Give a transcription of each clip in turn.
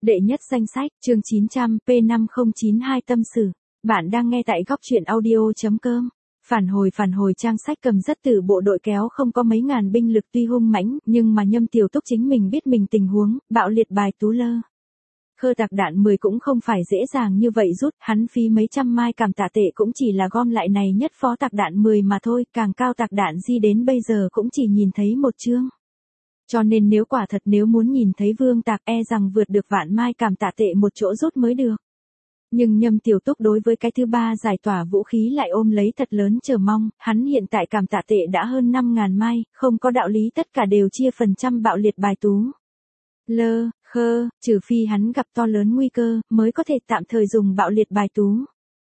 Đệ nhất danh sách, chương 900, P5092 tâm sự. Bạn đang nghe tại góc truyện audio.com. Phản hồi trang sách cầm rất từ bộ đội kéo không có mấy ngàn binh lực tuy hung mãnh, nhưng mà Nhâm Tiểu Túc chính mình biết mình tình huống, bạo liệt bài tú lơ. Khơ tạc đạn 10 cũng không phải dễ dàng như vậy rút, hắn phí mấy trăm mai cảm tạ tệ cũng chỉ là gom lại này nhất phó tạc đạn 10 mà thôi, càng cao tạc đạn di đến bây giờ cũng chỉ nhìn thấy một chương. Cho nên nếu quả thật nếu muốn nhìn thấy vương tạc rằng vượt được vạn mai cảm tạ tệ một chỗ rút mới được. Nhưng Nhâm Tiểu Túc đối với cái thứ ba giải tỏa vũ khí lại ôm lấy thật lớn chờ mong, hắn hiện tại cảm tạ tệ đã hơn 5.000 mai, không có đạo lý tất cả đều chia phần trăm bạo liệt bài tú. Khơ, trừ phi hắn gặp to lớn nguy cơ, mới có thể tạm thời dùng bạo liệt bài tú.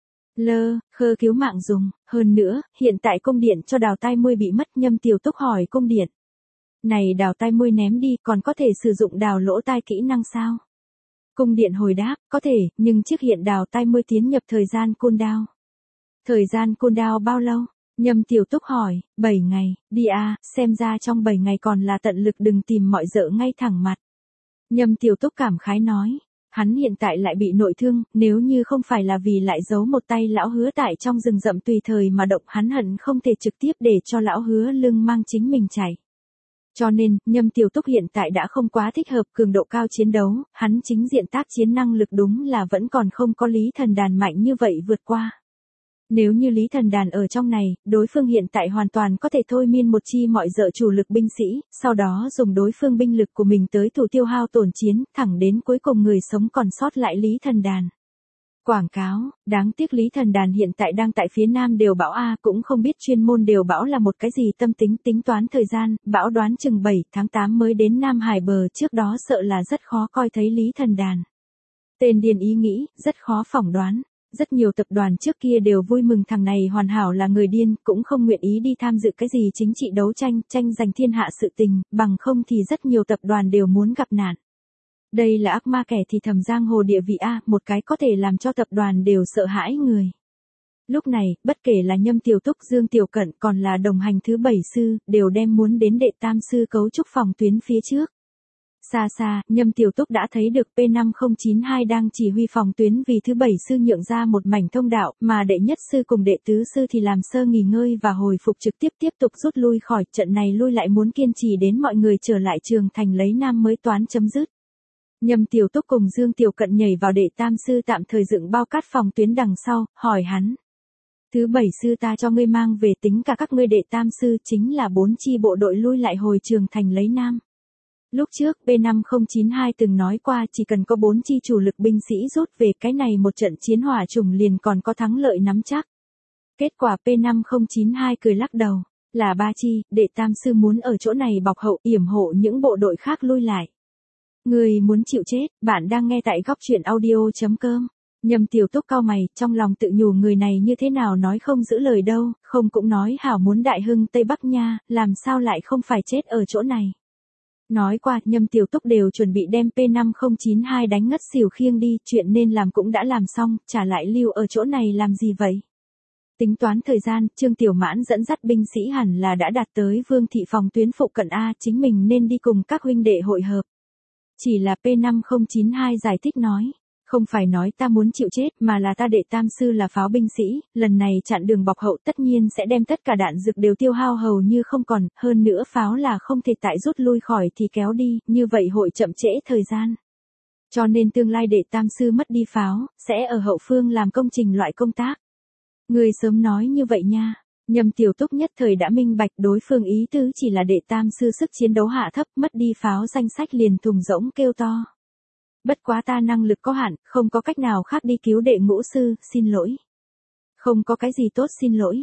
Khơ cứu mạng dùng, hơn nữa, hiện tại cung điện cho đào tai môi bị mất. Nhâm Tiểu Túc hỏi cung điện. Này đào tai môi ném đi còn có thể sử dụng đào lỗ tai kỹ năng sao? Cung điện hồi đáp, có thể, nhưng trước hiện đào tai môi tiến nhập thời gian cooldown. Thời gian cooldown bao lâu? Nhâm Tiểu Túc hỏi, 7 ngày, đi xem ra trong 7 ngày còn là tận lực đừng tìm mọi dợ ngay thẳng mặt. Nhâm Tiểu Túc cảm khái nói, hắn hiện tại lại bị nội thương, nếu như không phải là vì lại giấu một tay lão hứa tại trong rừng rậm tùy thời mà động hắn hận không thể trực tiếp để cho lão hứa lưng mang chính mình chạy. Cho nên, Nhâm Tiểu Túc hiện tại đã không quá thích hợp cường độ cao chiến đấu, hắn chính diện tác chiến năng lực đúng là vẫn còn không có Lý Thần Đàn mạnh như vậy vượt qua. Nếu như Lý Thần Đàn ở trong này, đối phương hiện tại hoàn toàn có thể thôi miên một chi mọi dợ chủ lực binh sĩ, sau đó dùng đối phương binh lực của mình tới thủ tiêu hao tổn chiến, thẳng đến cuối cùng người sống còn sót lại Lý Thần Đàn. Quảng cáo, đáng tiếc Lý Thần Đàn hiện tại đang tại phía nam đều bão cũng không biết chuyên môn đều bão là một cái gì tâm tính toán thời gian, bão đoán chừng 7 tháng 8 mới đến Nam Hải bờ trước đó sợ là rất khó coi thấy Lý Thần Đàn. Tên điên ý nghĩ, rất khó phỏng đoán. Rất nhiều tập đoàn trước kia đều vui mừng thằng này hoàn hảo là người điên, cũng không nguyện ý đi tham dự cái gì chính trị đấu tranh giành thiên hạ sự tình, bằng không thì rất nhiều tập đoàn đều muốn gặp nạn. Đây là ác ma kẻ thì thầm giang hồ địa vị một cái có thể làm cho tập đoàn đều sợ hãi người. Lúc này, bất kể là Nhâm Tiểu Túc, Dương Tiểu Cận còn là đồng hành thứ 7 sư, đều đem muốn đến đệ tam sư cấu trúc phòng tuyến phía trước. Xa, Nhâm Tiểu Túc đã thấy được P5092 đang chỉ huy phòng tuyến vì thứ 7 sư nhượng ra một mảnh thông đạo, mà đệ nhất sư cùng đệ tứ sư thì làm sơ nghỉ ngơi và hồi phục trực tiếp tục rút lui khỏi trận này lui lại muốn kiên trì đến mọi người trở lại trường thành lấy nam mới toán chấm dứt. Nhâm Tiểu Túc cùng Dương Tiểu Cận nhảy vào đệ tam sư tạm thời dựng bao cát phòng tuyến đằng sau, hỏi hắn. Thứ 7 sư ta cho ngươi mang về tính cả các ngươi đệ tam sư chính là 4 chi bộ đội lui lại hồi trường thành lấy nam. Lúc trước P5092 từng nói qua chỉ cần có 4 chi chủ lực binh sĩ rút về cái này một trận chiến hỏa trùng liền còn có thắng lợi nắm chắc. Kết quả P5092 cười lắc đầu, là 3 chi, đệ tam sư muốn ở chỗ này bọc hậu yểm hộ những bộ đội khác lui lại. Người muốn chịu chết, bạn đang nghe tại góc truyện audio.com. Nhâm Tiểu Túc cau mày, trong lòng tự nhủ người này như thế nào nói không giữ lời đâu, không cũng nói hảo muốn đại hưng Tây Bắc nha, làm sao lại không phải chết ở chỗ này. Nói qua, Nhâm Tiểu Túc đều chuẩn bị đem P5092 đánh ngất xỉu khiêng đi, chuyện nên làm cũng đã làm xong, trả lại lưu ở chỗ này làm gì vậy? Tính toán thời gian, Trương Tiểu Mãn dẫn dắt binh sĩ hẳn là đã đạt tới Vương thị phòng tuyến phụ cận chính mình nên đi cùng các huynh đệ hội hợp. Chỉ là P5092 giải thích nói, không phải nói ta muốn chịu chết mà là ta đệ tam sư là pháo binh sĩ, lần này chặn đường bọc hậu tất nhiên sẽ đem tất cả đạn dược đều tiêu hao hầu như không còn, hơn nữa pháo là không thể tại rút lui khỏi thì kéo đi, như vậy hội chậm trễ thời gian. Cho nên tương lai đệ tam sư mất đi pháo, sẽ ở hậu phương làm công trình loại công tác. Người sớm nói như vậy nha. Nhâm Tiểu Túc nhất thời đã minh bạch đối phương ý tứ chỉ là đệ tam sư sức chiến đấu hạ thấp mất đi pháo danh sách liền thùng rỗng kêu to. Bất quá ta năng lực có hạn, không có cách nào khác đi cứu đệ ngũ sư, xin lỗi. Không có cái gì tốt xin lỗi.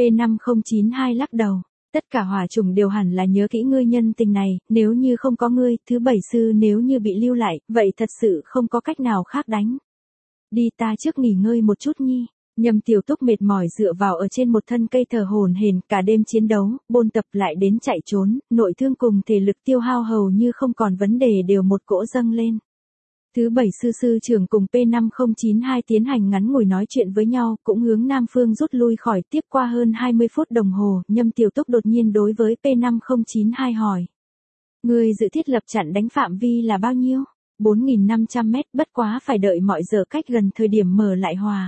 P5092 lắc đầu. Tất cả hỏa trùng đều hẳn là nhớ kỹ ngươi nhân tình này, nếu như không có ngươi, thứ 7 sư nếu như bị lưu lại, vậy thật sự không có cách nào khác đánh. Đi ta trước nghỉ ngơi một chút nhi. Nhâm Tiểu Túc mệt mỏi dựa vào ở trên một thân cây thờ hổn hển cả đêm chiến đấu, bôn tập lại đến chạy trốn, nội thương cùng thể lực tiêu hao hầu như không còn vấn đề đều một cỗ dâng lên. Thứ 7 sư trưởng cùng P5092 tiến hành ngắn ngủi nói chuyện với nhau, cũng hướng Nam Phương rút lui khỏi. Tiếp qua hơn 20 phút đồng hồ, Nhâm Tiểu Túc đột nhiên đối với P5092 hỏi. Người dự thiết lập chặn đánh phạm vi là bao nhiêu? 4.500 mét, bất quá phải đợi mọi giờ cách gần thời điểm mở lại hòa.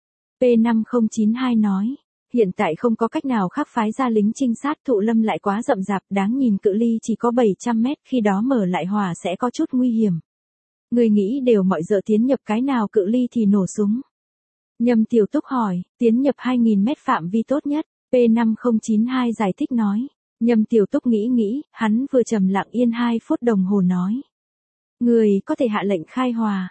P5092 nói, hiện tại không có cách nào khác phái ra lính trinh sát, Thụ Lâm lại quá rậm rạp, đáng nhìn cự ly chỉ có 700 mét, khi đó mở lại hòa sẽ có chút nguy hiểm. Người nghĩ đều mọi giờ tiến nhập cái nào cự ly thì nổ súng. Nhâm Tiểu Túc hỏi, tiến nhập 2.000 mét phạm vi tốt nhất, P5092 giải thích nói. Nhâm Tiểu Túc nghĩ, hắn vừa trầm lặng yên 2 phút đồng hồ nói. Người có thể hạ lệnh khai hòa.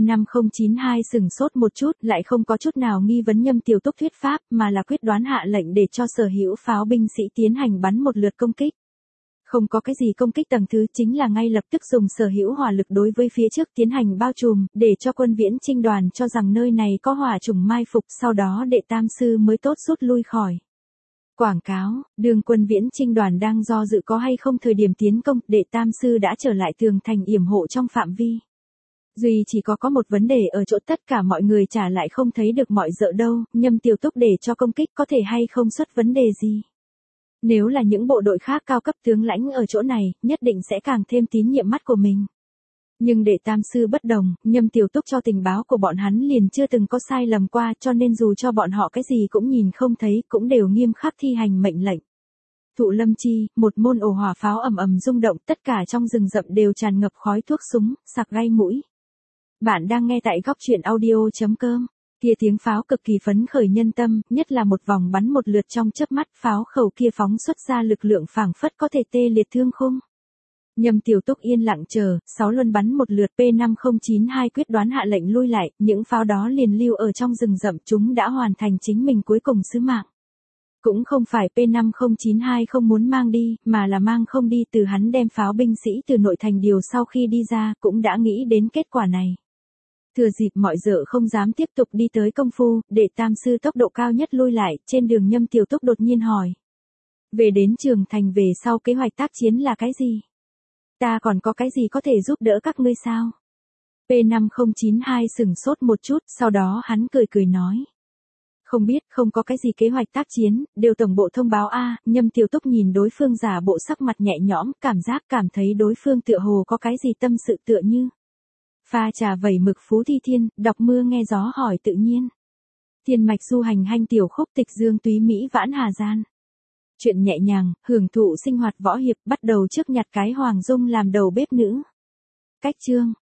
P5092 sừng sốt một chút, lại không có chút nào nghi vấn Nhâm Tiểu Túc thuyết pháp, mà là quyết đoán hạ lệnh để cho sở hữu pháo binh sĩ tiến hành bắn một lượt công kích. Không có cái gì công kích tầng thứ, chính là ngay lập tức dùng sở hữu hỏa lực đối với phía trước tiến hành bao trùm, để cho quân viễn chinh đoàn cho rằng nơi này có hỏa chủng mai phục, sau đó đệ tam sư mới tốt rút lui khỏi. Quảng cáo, đường quân viễn chinh đoàn đang do dự có hay không thời điểm tiến công, đệ tam sư đã trở lại tường thành yểm hộ trong phạm vi. Duy chỉ có một vấn đề ở chỗ tất cả mọi người trả lại không thấy được mọi dợ đâu, Nhâm Tiểu Túc để cho công kích có thể hay không xuất vấn đề gì. Nếu là những bộ đội khác cao cấp tướng lãnh ở chỗ này, nhất định sẽ càng thêm tín nhiệm mắt của mình. Nhưng đệ tam sư bất đồng, Nhâm Tiểu Túc cho tình báo của bọn hắn liền chưa từng có sai lầm qua, cho nên dù cho bọn họ cái gì cũng nhìn không thấy, cũng đều nghiêm khắc thi hành mệnh lệnh. Thụ Lâm chi, một môn ổ hỏa pháo ầm ầm rung động, tất cả trong rừng rậm đều tràn ngập khói thuốc súng, sặc gai mũi. Bạn đang nghe tại góc truyện audio.com. Kia tiếng pháo cực kỳ phấn khởi nhân tâm, nhất là một vòng bắn một lượt trong chớp mắt, pháo khẩu kia phóng xuất ra lực lượng phảng phất có thể tê liệt thương khung. Nhâm Tiểu Túc yên lặng chờ, 6 luân bắn một lượt, P5092 quyết đoán hạ lệnh lui lại, những pháo đó liền lưu ở trong rừng rậm, chúng đã hoàn thành chính mình cuối cùng sứ mạng. Cũng không phải P5092 không muốn mang đi, mà là mang không đi, từ hắn đem pháo binh sĩ từ nội thành điều sau khi đi ra, cũng đã nghĩ đến kết quả này. Thừa dịp mọi dợ không dám tiếp tục đi tới công phu, đệ tam sư tốc độ cao nhất lui lại, trên đường Nhâm Tiểu Túc đột nhiên hỏi. Về đến trường thành về sau kế hoạch tác chiến là cái gì? Ta còn có cái gì có thể giúp đỡ các ngươi sao? P5092 sừng sốt một chút, sau đó hắn cười nói. Không biết, không có cái gì kế hoạch tác chiến, đều tổng bộ thông báo a. Nhâm Tiểu Túc nhìn đối phương giả bộ sắc mặt nhẹ nhõm, cảm thấy đối phương tựa hồ có cái gì tâm sự tựa như. Pha trà vẩy mực Phú Thi Thiên, đọc mưa nghe gió hỏi tự nhiên. Thiên mạch du hành hanh tiểu khúc tịch dương túy Mỹ vãn hà gian. Chuyện nhẹ nhàng, hưởng thụ sinh hoạt võ hiệp, bắt đầu trước nhặt cái Hoàng Dung làm đầu bếp nữ. Cách chương.